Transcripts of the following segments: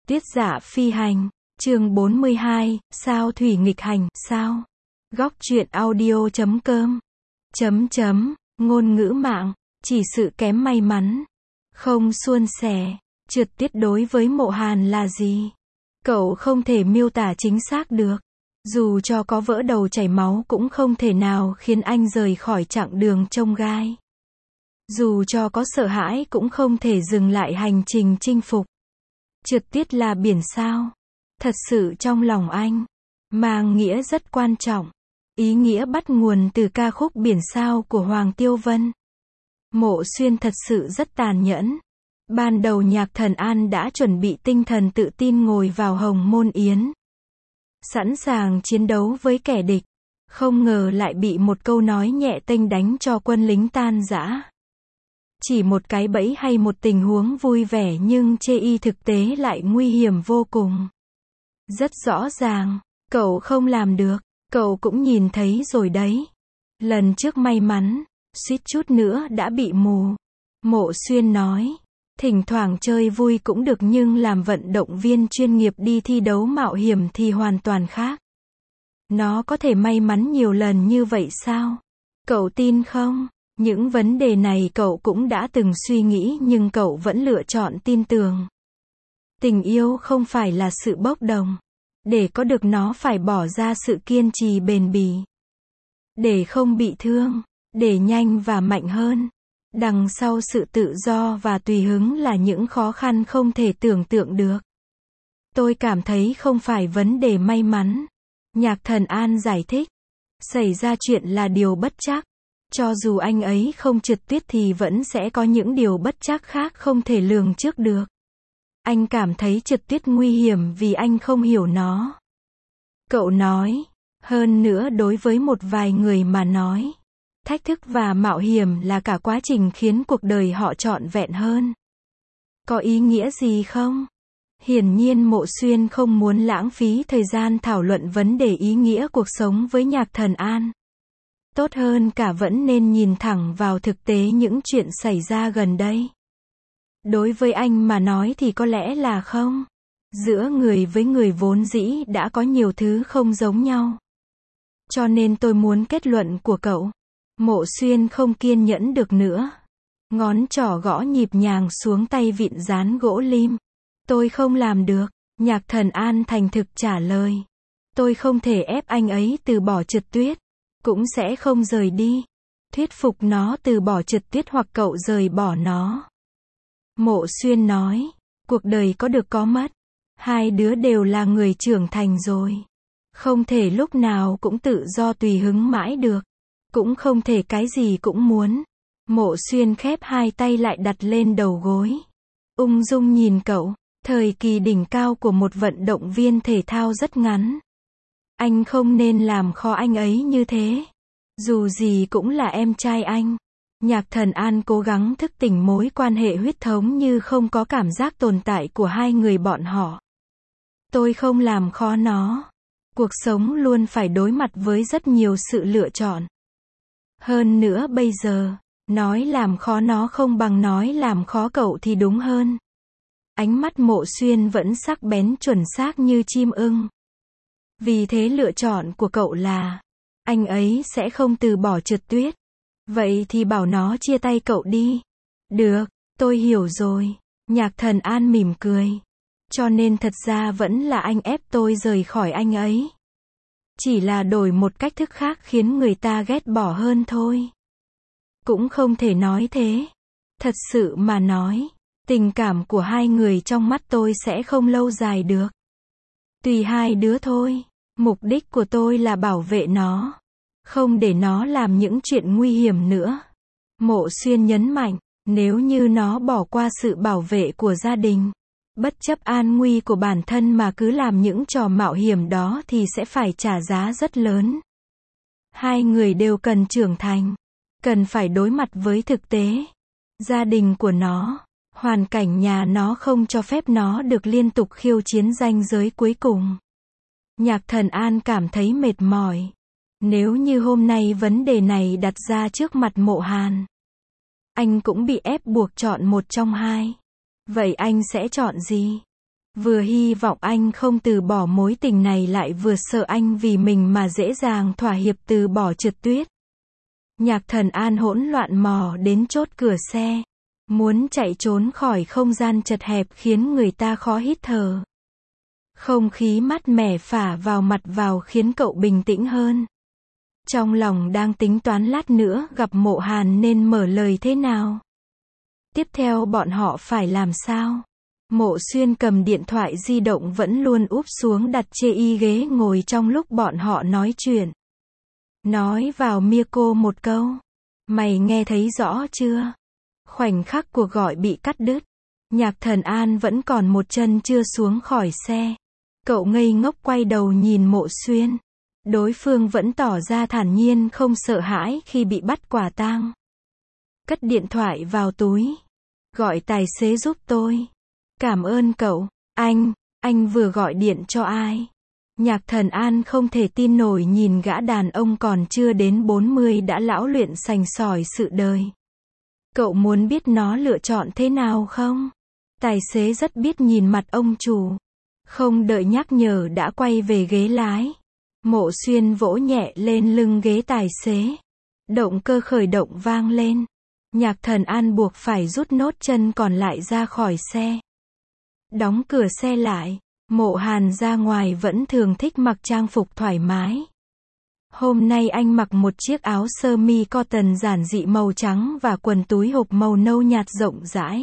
Tiết Dạ Phi Hành, chương 42, sao thủy nghịch hành, sao? Góc truyện audio.com. Ngôn ngữ mạng, chỉ sự kém may mắn, không suôn sẻ, trượt tiết đối với Mộ Hàn là gì? Cậu không thể miêu tả chính xác được. Dù cho có vỡ đầu chảy máu cũng không thể nào khiến anh rời khỏi chặng đường chông gai. Dù cho có sợ hãi cũng không thể dừng lại hành trình chinh phục. Trượt tiết là biển sao. Thật sự trong lòng anh, mang nghĩa rất quan trọng. Ý nghĩa bắt nguồn từ ca khúc Biển Sao của Hoàng Tiêu Vân. Mộ Xuyên thật sự rất tàn nhẫn. Ban đầu Nhạc Thần An đã chuẩn bị tinh thần tự tin ngồi vào Hồng Môn Yến, sẵn sàng chiến đấu với kẻ địch. Không ngờ lại bị một câu nói nhẹ tênh đánh cho quân lính tan rã. Chỉ một cái bẫy hay một tình huống vui vẻ nhưng chê y thực tế lại nguy hiểm vô cùng. Rất rõ ràng, cậu không làm được, cậu cũng nhìn thấy rồi đấy. Lần trước may mắn, suýt chút nữa đã bị mù. Mộ Xuyên nói, thỉnh thoảng chơi vui cũng được nhưng làm vận động viên chuyên nghiệp đi thi đấu mạo hiểm thì hoàn toàn khác. Nó có thể may mắn nhiều lần như vậy sao? Cậu tin không? Những vấn đề này cậu cũng đã từng suy nghĩ nhưng cậu vẫn lựa chọn tin tưởng. Tình yêu không phải là sự bốc đồng. Để có được nó phải bỏ ra sự kiên trì bền bỉ. Để không bị thương, để nhanh và mạnh hơn. Đằng sau sự tự do và tùy hứng là những khó khăn không thể tưởng tượng được. Tôi cảm thấy không phải vấn đề may mắn. Nhạc Thần An giải thích. Xảy ra chuyện là điều bất trắc. Cho dù anh ấy không trượt tuyết thì vẫn sẽ có những điều bất trắc khác không thể lường trước được. Anh cảm thấy trượt tuyết nguy hiểm vì anh không hiểu nó. Cậu nói, hơn nữa đối với một vài người mà nói, thách thức và mạo hiểm là cả quá trình khiến cuộc đời họ trọn vẹn hơn. Có ý nghĩa gì không? Hiển nhiên Mộ Xuyên không muốn lãng phí thời gian thảo luận vấn đề ý nghĩa cuộc sống với Nhạc Thần An. Tốt hơn cả vẫn nên nhìn thẳng vào thực tế những chuyện xảy ra gần đây. Đối với anh mà nói thì có lẽ là không. Giữa người với người vốn dĩ đã có nhiều thứ không giống nhau. Cho nên tôi muốn kết luận của cậu. Mộ Xuyên không kiên nhẫn được nữa. Ngón trỏ gõ nhịp nhàng xuống tay vịn dán gỗ lim. Tôi không làm được. Nhạc Thần An thành thực trả lời. Tôi không thể ép anh ấy từ bỏ trượt tuyết. Cũng sẽ không rời đi. Thuyết phục nó từ bỏ trượt tuyết hoặc cậu rời bỏ nó. Mộ Xuyên nói, cuộc đời có được có mất. Hai đứa đều là người trưởng thành rồi. Không thể lúc nào cũng tự do tùy hứng mãi được. Cũng không thể cái gì cũng muốn. Mộ Xuyên khép hai tay lại đặt lên đầu gối. Ung dung nhìn cậu. Thời kỳ đỉnh cao của một vận động viên thể thao rất ngắn. Anh không nên làm khó anh ấy như thế. Dù gì cũng là em trai anh. Nhạc Thần An cố gắng thức tỉnh mối quan hệ huyết thống như không có cảm giác tồn tại của hai người bọn họ. Tôi không làm khó nó. Cuộc sống luôn phải đối mặt với rất nhiều sự lựa chọn. Hơn nữa bây giờ, nói làm khó nó không bằng nói làm khó cậu thì đúng hơn. Ánh mắt Mộ Xuyên vẫn sắc bén chuẩn xác như chim ưng. Vì thế lựa chọn của cậu là, anh ấy sẽ không từ bỏ trượt tuyết. Vậy thì bảo nó chia tay cậu đi. Được, tôi hiểu rồi. Nhạc Thần An mỉm cười. Cho nên thật ra vẫn là anh ép tôi rời khỏi anh ấy. Chỉ là đổi một cách thức khác khiến người ta ghét bỏ hơn thôi. Cũng không thể nói thế. Thật sự mà nói, tình cảm của hai người trong mắt tôi sẽ không lâu dài được. Tùy hai đứa thôi. Mục đích của tôi là bảo vệ nó. Không để nó làm những chuyện nguy hiểm nữa. Mộ Xuyên nhấn mạnh, nếu như nó bỏ qua sự bảo vệ của gia đình, bất chấp an nguy của bản thân mà cứ làm những trò mạo hiểm đó thì sẽ phải trả giá rất lớn. Hai người đều cần trưởng thành, cần phải đối mặt với thực tế. Gia đình của nó, hoàn cảnh nhà nó không cho phép nó được liên tục khiêu chiến ranh giới cuối cùng. Nhạc Thần An cảm thấy mệt mỏi. Nếu như hôm nay vấn đề này đặt ra trước mặt Mộ Hàn, anh cũng bị ép buộc chọn một trong hai. Vậy anh sẽ chọn gì? Vừa hy vọng anh không từ bỏ mối tình này lại vừa sợ anh vì mình mà dễ dàng thỏa hiệp từ bỏ Trượt Tuyết. Nhạc Thần An hỗn loạn mò đến chốt cửa xe. Muốn chạy trốn khỏi không gian chật hẹp khiến người ta khó hít thở. Không khí mát mẻ phả vào mặt vào khiến cậu bình tĩnh hơn. Trong lòng đang tính toán lát nữa gặp Mộ Hàn nên mở lời thế nào. Tiếp theo bọn họ phải làm sao? Mộ Xuyên cầm điện thoại di động vẫn luôn úp xuống đặt trên ghế ngồi trong lúc bọn họ nói chuyện. Nói vào mia cô một câu. Mày nghe thấy rõ chưa? Khoảnh khắc cuộc gọi bị cắt đứt. Nhạc Thần An vẫn còn một chân chưa xuống khỏi xe. Cậu ngây ngốc quay đầu nhìn Mộ Xuyên. Đối phương vẫn tỏ ra thản nhiên không sợ hãi khi bị bắt quả tang. Cất điện thoại vào túi. Gọi tài xế giúp tôi. Cảm ơn cậu. Anh vừa gọi điện cho ai? Nhạc Thần An không thể tin nổi nhìn gã đàn ông còn chưa đến 40 đã lão luyện sành sỏi sự đời. Cậu muốn biết nó lựa chọn thế nào không? Tài xế rất biết nhìn mặt ông chủ. Không đợi nhắc nhở đã quay về ghế lái. Mộ Xuyên vỗ nhẹ lên lưng ghế tài xế. Động cơ khởi động vang lên. Nhạc Thần An buộc phải rút nốt chân còn lại ra khỏi xe. Đóng cửa xe lại. Mộ Hàn ra ngoài vẫn thường thích mặc trang phục thoải mái. Hôm nay anh mặc một chiếc áo sơ mi cotton giản dị màu trắng và quần túi hộp màu nâu nhạt rộng rãi.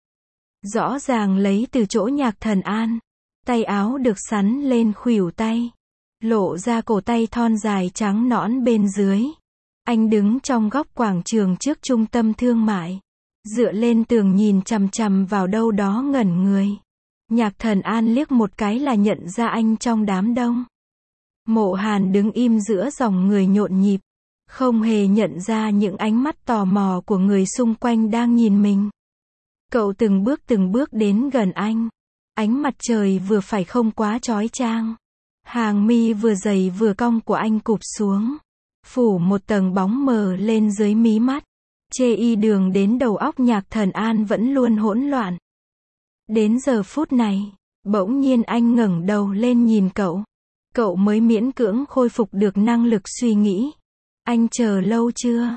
Rõ ràng lấy từ chỗ Nhạc Thần An. Tay áo được sắn lên khuỷu tay. Lộ ra cổ tay thon dài trắng nõn bên dưới. Anh đứng trong góc quảng trường trước trung tâm thương mại. Dựa lên tường nhìn chằm chằm vào đâu đó ngẩn người. Nhạc Thần An liếc một cái là nhận ra anh trong đám đông. Mộ Hàn đứng im giữa dòng người nhộn nhịp. Không hề nhận ra những ánh mắt tò mò của người xung quanh đang nhìn mình. Cậu từng bước đến gần anh. Ánh mặt trời vừa phải không quá chói chang. Hàng mi vừa dày vừa cong của anh cụp xuống. Phủ một tầng bóng mờ lên dưới mí mắt. Chê đường đến đầu óc Nhạc Thần An vẫn luôn hỗn loạn. Đến giờ phút này, bỗng nhiên anh ngẩng đầu lên nhìn cậu. Cậu mới miễn cưỡng khôi phục được năng lực suy nghĩ. Anh chờ lâu chưa?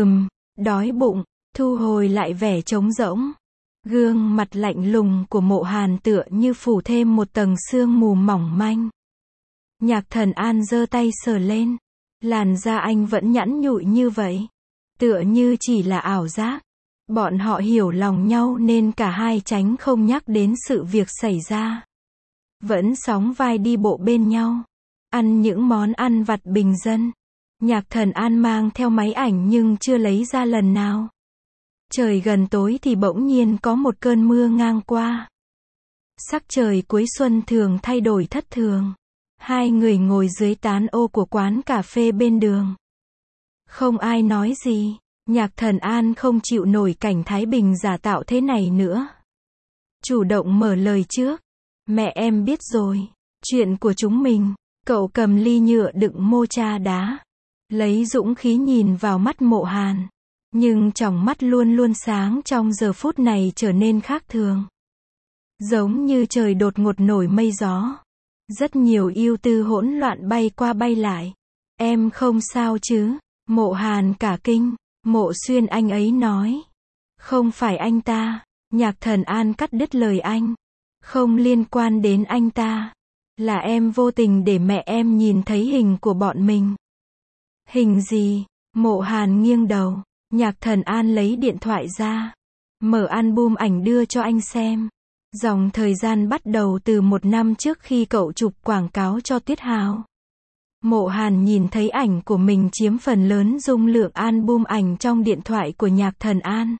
Đói bụng. Thu hồi lại vẻ trống rỗng. Gương mặt lạnh lùng của Mộ Hàn tựa như phủ thêm một tầng sương mù mỏng manh. Nhạc Thần An giơ tay sờ lên. Làn da anh vẫn nhẵn nhụi như vậy. Tựa như chỉ là ảo giác. Bọn họ hiểu lòng nhau nên cả hai tránh không nhắc đến sự việc xảy ra. Vẫn sóng vai đi bộ bên nhau. Ăn những món ăn vặt bình dân. Nhạc Thần An mang theo máy ảnh nhưng chưa lấy ra lần nào. Trời gần tối thì bỗng nhiên có một cơn mưa ngang qua. Sắc trời cuối xuân thường thay đổi thất thường. Hai người ngồi dưới tán ô của quán cà phê bên đường. Không ai nói gì. Nhạc Thần An không chịu nổi cảnh Thái Bình giả tạo thế này nữa. Chủ động mở lời trước. Mẹ em biết rồi. Chuyện của chúng mình. Cậu cầm ly nhựa đựng mocha đá. Lấy dũng khí nhìn vào mắt Mộ Hàn. Nhưng tròng mắt luôn luôn sáng trong giờ phút này trở nên khác thường. Giống như trời đột ngột nổi mây gió. Rất nhiều ưu tư hỗn loạn bay qua bay lại. Em không sao chứ? Mộ Hàn cả kinh. Mộ Xuyên anh ấy nói. Không phải anh ta. Nhạc Thần An cắt đứt lời anh. Không liên quan đến anh ta. Là em vô tình để mẹ em nhìn thấy hình của bọn mình. Hình gì? Mộ Hàn nghiêng đầu. Nhạc Thần An lấy điện thoại ra. Mở album ảnh đưa cho anh xem. Dòng thời gian bắt đầu từ 1 năm trước khi cậu chụp quảng cáo cho Tuyết Hào. Mộ Hàn nhìn thấy ảnh của mình chiếm phần lớn dung lượng album ảnh trong điện thoại của Nhạc Thần An.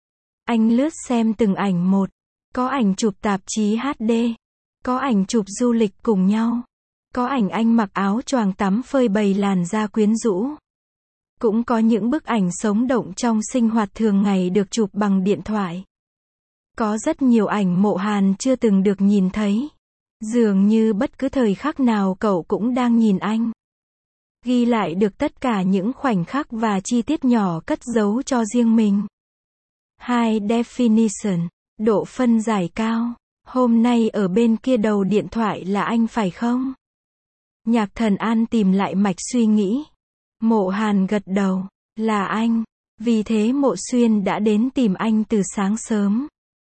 Anh lướt xem từng ảnh một. Có ảnh chụp tạp chí HD. Có ảnh chụp du lịch cùng nhau. Có ảnh anh mặc áo choàng tắm phơi bày làn da quyến rũ. Cũng có những bức ảnh sống động trong sinh hoạt thường ngày được chụp bằng điện thoại. Có rất nhiều ảnh Mộ Hàn chưa từng được nhìn thấy. Dường như bất cứ thời khắc nào cậu cũng đang nhìn anh. Ghi lại được tất cả những khoảnh khắc và chi tiết nhỏ cất giấu cho riêng mình. High definition, độ phân giải cao. Hôm nay ở bên kia đầu điện thoại là anh phải không? Nhạc Thần An tìm lại mạch suy nghĩ. Mộ Hàn gật đầu. Là anh. Vì thế Mộ Xuyên đã đến tìm anh từ sáng sớm.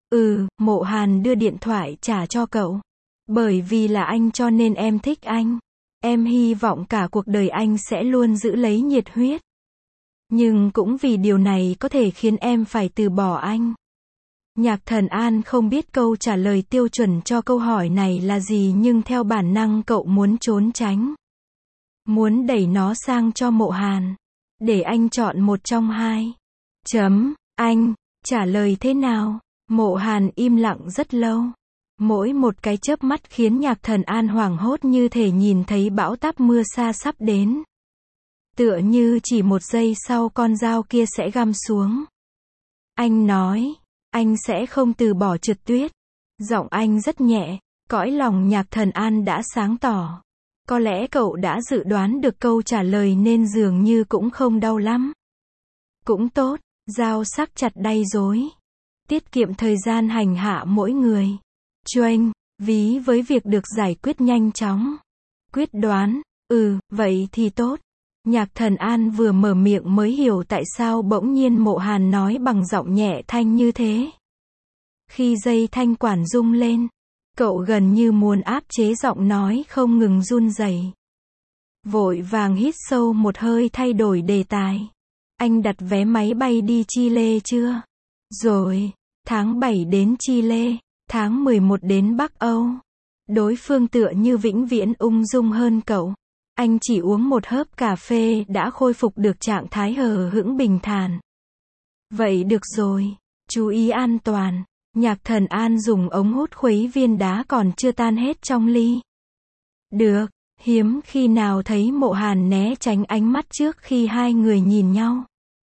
Mộ Hàn đưa điện thoại trả cho cậu. Bởi vì là anh cho nên em thích anh. Em hy vọng cả cuộc đời anh sẽ luôn giữ lấy nhiệt huyết. Nhưng cũng vì điều này có thể khiến em phải từ bỏ anh. Nhạc Thần An không biết câu trả lời tiêu chuẩn cho câu hỏi này là gì, nhưng theo bản năng cậu muốn trốn tránh. Muốn đẩy nó sang cho Mộ Hàn. Để anh chọn một trong hai. Anh, trả lời thế nào? Mộ Hàn im lặng rất lâu. Mỗi một cái chớp mắt khiến Nhạc Thần An hoảng hốt, như thể nhìn thấy bão táp mưa sa sắp đến. Tựa như chỉ một giây sau con dao kia sẽ găm xuống. Anh nói, anh sẽ không từ bỏ Trượt Tuyết. Giọng anh rất nhẹ, cõi lòng Nhạc Thần An đã sáng tỏ. Có lẽ cậu đã dự đoán được câu trả lời nên dường như cũng không đau lắm. Cũng tốt, dao sắc chặt đay dối. Tiết kiệm thời gian hành hạ mỗi người. Choanh, ví với việc được giải quyết nhanh chóng. Quyết đoán, vậy thì tốt. Nhạc Thần An vừa mở miệng mới hiểu tại sao bỗng nhiên Mộ Hàn nói bằng giọng nhẹ thanh như thế. Khi dây thanh quản rung lên, cậu gần như muốn áp chế giọng nói không ngừng run rẩy. Vội vàng hít sâu một hơi thay đổi đề tài. Anh đặt vé máy bay đi Chile chưa? Rồi, tháng 7 đến Chile, tháng 11 đến Bắc Âu. Đối phương tựa như vĩnh viễn ung dung hơn cậu. Anh chỉ uống một hớp cà phê đã khôi phục được trạng thái hờ hững bình thản. Vậy được rồi, chú ý an toàn. Nhạc Thần An dùng ống hút khuấy viên đá còn chưa tan hết trong ly. Được, hiếm khi nào thấy Mộ Hàn né tránh ánh mắt trước khi hai người nhìn nhau.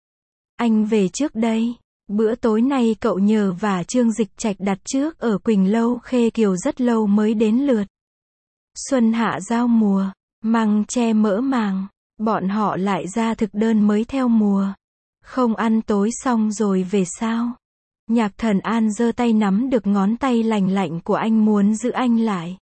Anh về trước đây. Bữa tối nay cậu nhờ và Trương Dịch Trạch đặt trước ở Quỳnh Lâu Khê Kiều rất lâu mới đến lượt. Xuân hạ giao mùa, măng tre mỡ màng, bọn họ lại ra thực đơn mới theo mùa. Không ăn tối xong rồi về sao? Nhạc Thần An giơ tay nắm được ngón tay lành lạnh của anh muốn giữ anh lại.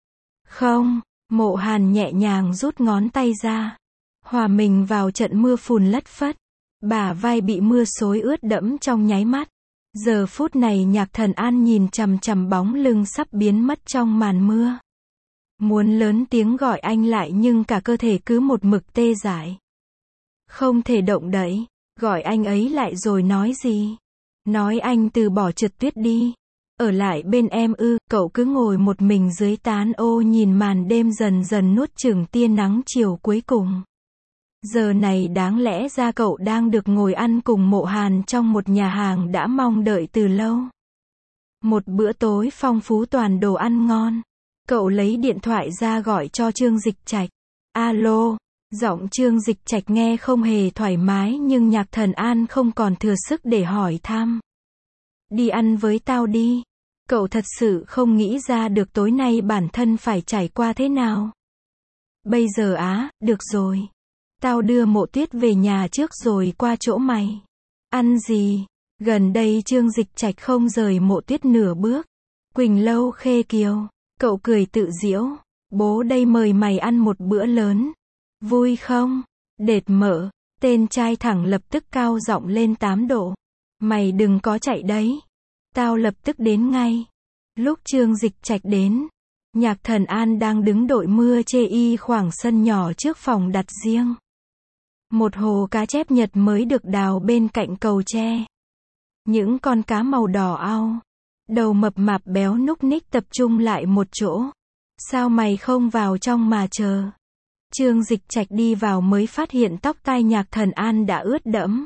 Không, Mộ Hàn nhẹ nhàng rút ngón tay ra. Hòa mình vào trận mưa phùn lất phất. Bả vai bị mưa xối ướt đẫm trong nháy mắt. Giờ phút này Nhạc Thần An nhìn chằm chằm bóng lưng sắp biến mất trong màn mưa. Muốn lớn tiếng gọi anh lại nhưng cả cơ thể cứ một mực tê dại. Không thể động đậy. Gọi anh ấy lại rồi nói gì? Nói anh từ bỏ Trượt Tuyết đi. Ở lại bên em cậu cứ ngồi một mình dưới tán ô nhìn màn đêm dần dần nuốt chửng tia nắng chiều cuối cùng. Giờ này đáng lẽ ra cậu đang được ngồi ăn cùng Mộ Hàn trong một nhà hàng đã mong đợi từ lâu. Một bữa tối phong phú toàn đồ ăn ngon. Cậu lấy điện thoại ra gọi cho Trương Dịch Trạch. Alo, giọng Trương Dịch Trạch nghe không hề thoải mái nhưng Nhạc Thần An không còn thừa sức để hỏi thăm. Đi ăn với tao đi. Cậu thật sự không nghĩ ra được tối nay bản thân phải trải qua thế nào. Bây giờ được rồi. Tao đưa Mộ Tuyết về nhà trước rồi qua chỗ mày. Ăn gì? Gần đây Trương Dịch Trạch không rời Mộ Tuyết nửa bước. Quỳnh Lâu Khê Kiều. Cậu cười tự giễu. Bố đây mời mày ăn một bữa lớn. Vui không? Đệt mỡ. Tên trai thẳng lập tức cao giọng lên 8 độ. Mày đừng có chạy đấy. Tao lập tức đến ngay. Lúc Trương Dịch Trạch đến, Nhạc Thần An đang đứng đội mưa chê y khoảng sân nhỏ trước phòng đặt riêng. Một hồ cá chép Nhật mới được đào bên cạnh cầu tre. Những con cá màu đỏ au, đầu mập mạp béo núc ních tập trung lại một chỗ. Sao mày không vào trong mà chờ? Trương Dịch Trạch đi vào mới phát hiện tóc tai Nhạc Thần An đã ướt đẫm.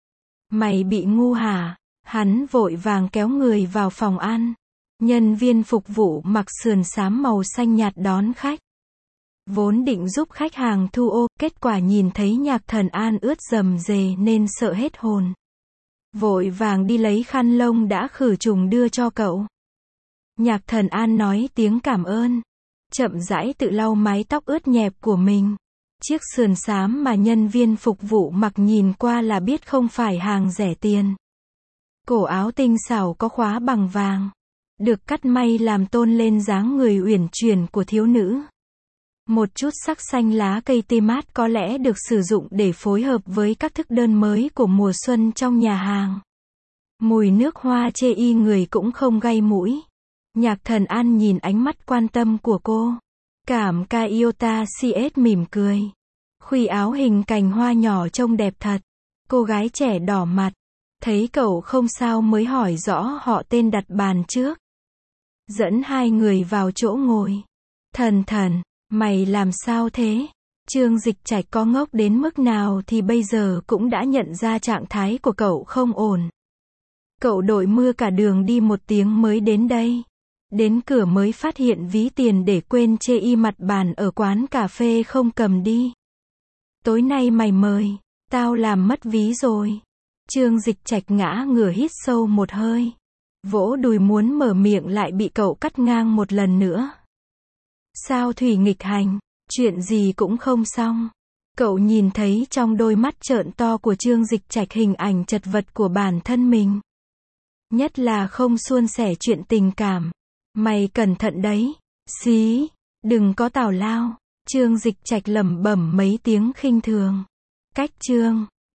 Mày bị ngu hả? Hắn vội vàng kéo người vào phòng ăn. Nhân viên phục vụ mặc sườn xám màu xanh nhạt đón khách. Vốn định giúp khách hàng thu ô, kết quả nhìn thấy Nhạc Thần An ướt rầm rề nên sợ hết hồn. Vội vàng đi lấy khăn lông đã khử trùng đưa cho cậu. Nhạc Thần An nói tiếng cảm ơn. Chậm rãi tự lau mái tóc ướt nhẹp của mình. Chiếc sườn xám mà nhân viên phục vụ mặc nhìn qua là biết không phải hàng rẻ tiền. Cổ áo tinh xảo có khóa bằng vàng. được cắt may làm tôn lên dáng người uyển chuyển của thiếu nữ. Một chút sắc xanh lá cây tê mát có lẽ được sử dụng để phối hợp với các thức đơn mới của mùa xuân trong nhà hàng. Mùi nước hoa chê y người cũng không gây mũi. Nhạc Thần An nhìn ánh mắt quan tâm của cô. Cảm ca Iota CS mỉm cười. Khuy áo hình cành hoa nhỏ trông đẹp thật. Cô gái trẻ đỏ mặt. Thấy cậu không sao mới hỏi rõ họ tên đặt bàn trước. Dẫn hai người vào chỗ ngồi. Thần, mày làm sao thế? Trương Dịch Trạch có ngốc đến mức nào thì bây giờ cũng đã nhận ra trạng thái của cậu không ổn. Cậu đội mưa cả đường đi 1 tiếng mới đến đây. Đến cửa mới phát hiện ví tiền để quên chê y mặt bàn ở quán cà phê không cầm đi. Tối nay mày mời, tao làm mất ví rồi. Trương Dịch Trạch ngã ngửa hít sâu một hơi. Vỗ đùi muốn mở miệng lại bị cậu cắt ngang một lần nữa. Sao Thủy nghịch hành, chuyện gì cũng không xong. Cậu nhìn thấy trong đôi mắt trợn to của Trương Dịch Trạch hình ảnh chật vật của bản thân mình. Nhất là không suôn sẻ chuyện tình cảm. Mày cẩn thận đấy. Xí, đừng có tào lao. Trương Dịch Trạch lẩm bẩm mấy tiếng khinh thường. Cách Trương